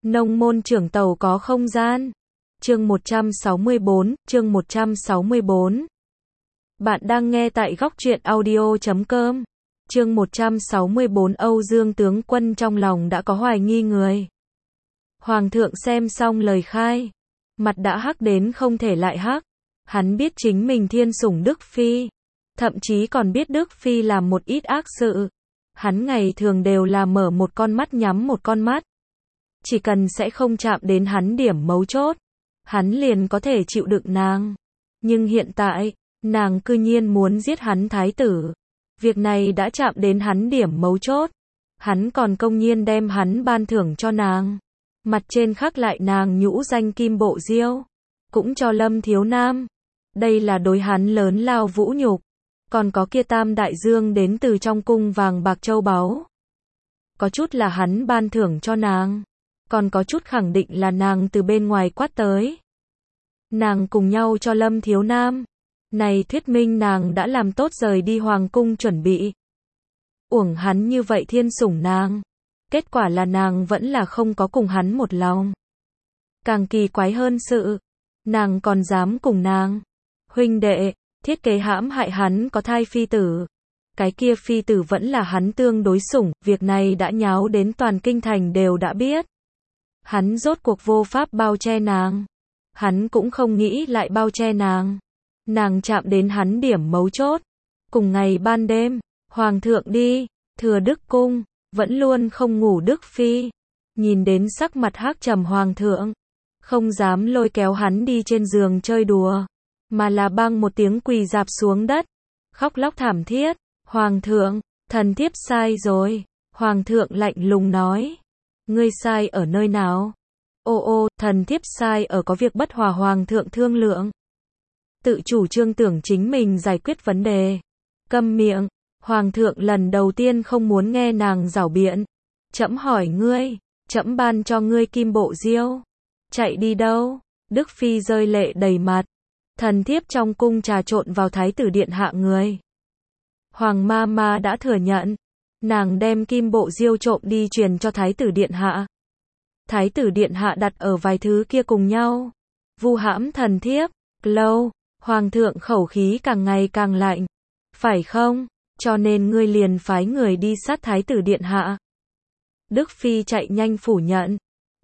Nông môn trưởng tàu có không gian. Chương 164, chương 164. Bạn đang nghe tại góc truyện audio.com. Chương 164 Âu Dương tướng quân trong lòng đã có hoài nghi người. Hoàng thượng xem xong lời khai, mặt đã hắc đến không thể lại hắc. Hắn biết chính mình thiên sủng Đức Phi, thậm chí còn biết Đức Phi làm một ít ác sự. Hắn ngày thường đều là mở một con mắt nhắm một con mắt. Chỉ cần sẽ không chạm đến hắn điểm mấu chốt, hắn liền có thể chịu đựng nàng. Nhưng hiện tại, nàng cư nhiên muốn giết hắn thái tử. Việc này đã chạm đến hắn điểm mấu chốt. Hắn còn công nhiên đem hắn ban thưởng cho nàng. Mặt trên khắc lại nàng nhũ danh Kim Bộ Diêu. Cũng cho Lâm Thiếu Nam. Đây là đối hắn lớn lao vũ nhục. Còn có kia Tam Đại Dương đến từ trong cung vàng bạc châu báu. Có chút là hắn ban thưởng cho nàng. Còn có chút khẳng định là nàng từ bên ngoài quát tới. Nàng cùng nhau cho Lâm Thiếu Nam. Này thuyết minh nàng đã làm tốt rời đi hoàng cung chuẩn bị. Uổng hắn như vậy thiên sủng nàng. Kết quả là nàng vẫn là không có cùng hắn một lòng. Càng kỳ quái hơn sự, nàng còn dám cùng nàng. Huynh đệ, thiết kế hãm hại hắn có thai phi tử. Cái kia phi tử vẫn là hắn tương đối sủng, việc này đã nháo đến toàn kinh thành đều đã biết. Hắn rốt cuộc vô pháp bao che nàng. Hắn cũng không nghĩ lại bao che nàng. Nàng chạm đến hắn điểm mấu chốt. Cùng ngày ban đêm, hoàng thượng đi, thừa đức cung, vẫn luôn không ngủ Đức Phi. Nhìn đến sắc mặt hắc trầm hoàng thượng, không dám lôi kéo hắn đi trên giường chơi đùa, mà là bang một tiếng quỳ dạp xuống đất, khóc lóc thảm thiết. Hoàng thượng, thần thiếp sai rồi. Hoàng thượng lạnh lùng nói. Ngươi sai ở nơi nào? Ô, thần thiếp sai ở có việc bất hòa hoàng thượng thương lượng. Tự chủ trương tưởng chính mình giải quyết vấn đề. Câm miệng. Hoàng thượng lần đầu tiên không muốn nghe nàng giảo biện. Trẫm hỏi ngươi, trẫm ban cho ngươi Kim Bộ Diêu. Chạy đi đâu? Đức Phi rơi lệ đầy mặt. Thần thiếp trong cung trà trộn vào thái tử điện hạ người. Hoàng ma đã thừa nhận. Nàng đem Kim Bộ Diêu trộm đi truyền cho thái tử điện hạ. Thái tử điện hạ đặt ở vài thứ kia cùng nhau. Vu hãm thần thiếp. Lâu, hoàng thượng khẩu khí càng ngày càng lạnh. Phải không? Cho nên ngươi liền phái người đi sát thái tử điện hạ. Đức Phi chạy nhanh phủ nhận.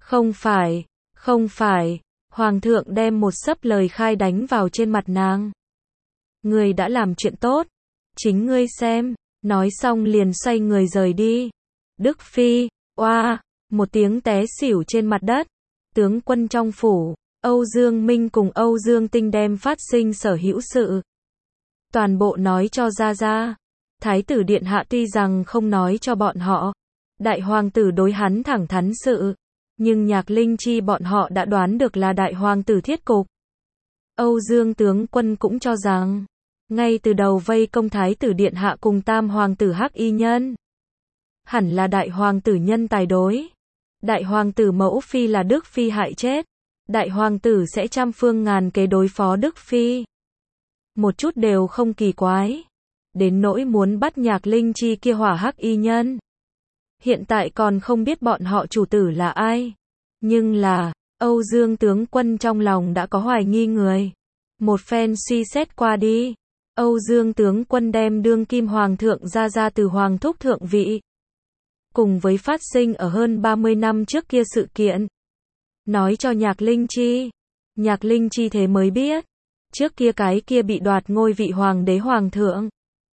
Không phải. Hoàng thượng đem một xấp lời khai đánh vào trên mặt nàng. Ngươi đã làm chuyện tốt. Chính ngươi xem. Nói xong liền xoay người rời đi. Đức Phi, oa, một tiếng té xỉu trên mặt đất. Tướng quân trong phủ, Âu Dương Minh cùng Âu Dương Tinh đem phát sinh sở hữu sự. Toàn bộ nói cho ra. Thái tử điện hạ tuy rằng không nói cho bọn họ. Đại hoàng tử đối hắn thẳng thắn sự. Nhưng Nhạc Linh Chi bọn họ đã đoán được là đại hoàng tử thiết cục. Âu Dương tướng quân cũng cho rằng. Ngay từ đầu vây công thái tử điện hạ cùng tam hoàng tử hắc y nhân. Hẳn là đại hoàng tử nhân tài đối. Đại hoàng tử mẫu phi là Đức Phi hại chết. Đại hoàng tử sẽ trăm phương ngàn kế đối phó Đức Phi. Một chút đều không kỳ quái. Đến nỗi muốn bắt Nhạc Linh Chi kia hỏa hắc y nhân. Hiện tại còn không biết bọn họ chủ tử là ai. Nhưng là, Âu Dương tướng quân trong lòng đã có hoài nghi người. Một phen suy xét qua đi. Âu Dương tướng quân đem đương kim hoàng thượng ra từ hoàng thúc thượng vị. Cùng với phát sinh ở hơn 30 năm trước kia sự kiện. Nói cho Nhạc Linh Chi. Nhạc Linh Chi thế mới biết. Trước kia cái kia bị đoạt ngôi vị hoàng đế hoàng thượng.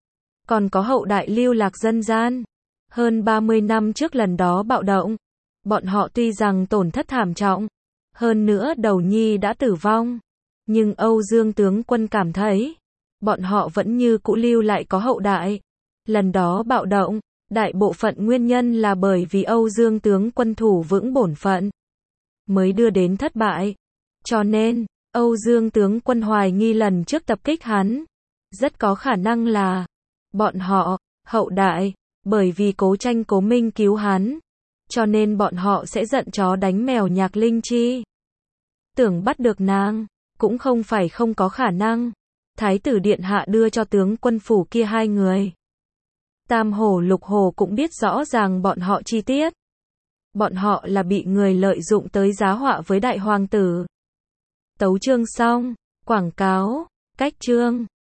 Còn có hậu đại lưu lạc dân gian. Hơn 30 năm trước lần đó bạo động. Bọn họ tuy rằng tổn thất thảm trọng. Hơn nữa đầu nhi đã tử vong. Nhưng Âu Dương tướng quân cảm thấy. Bọn họ vẫn như cũ lưu lại có hậu đại. Lần đó bạo động, đại bộ phận nguyên nhân là bởi vì Âu Dương tướng quân thủ vững bổn phận. Mới đưa đến thất bại. Cho nên, Âu Dương tướng quân hoài nghi lần trước tập kích hắn. Rất có khả năng là bọn họ, hậu đại, bởi vì Cố Tranh Cố Minh cứu hắn. Cho nên bọn họ sẽ giận chó đánh mèo Nhạc Linh Chi. Tưởng bắt được nàng, cũng không phải không có khả năng. Thái tử điện hạ đưa cho tướng quân phủ kia hai người. Tam Hổ Lục Hổ cũng biết rõ ràng bọn họ chi tiết. Bọn họ là bị người lợi dụng tới giá họa với đại hoàng tử. Tấu chương xong. Quảng cáo. Cách chương.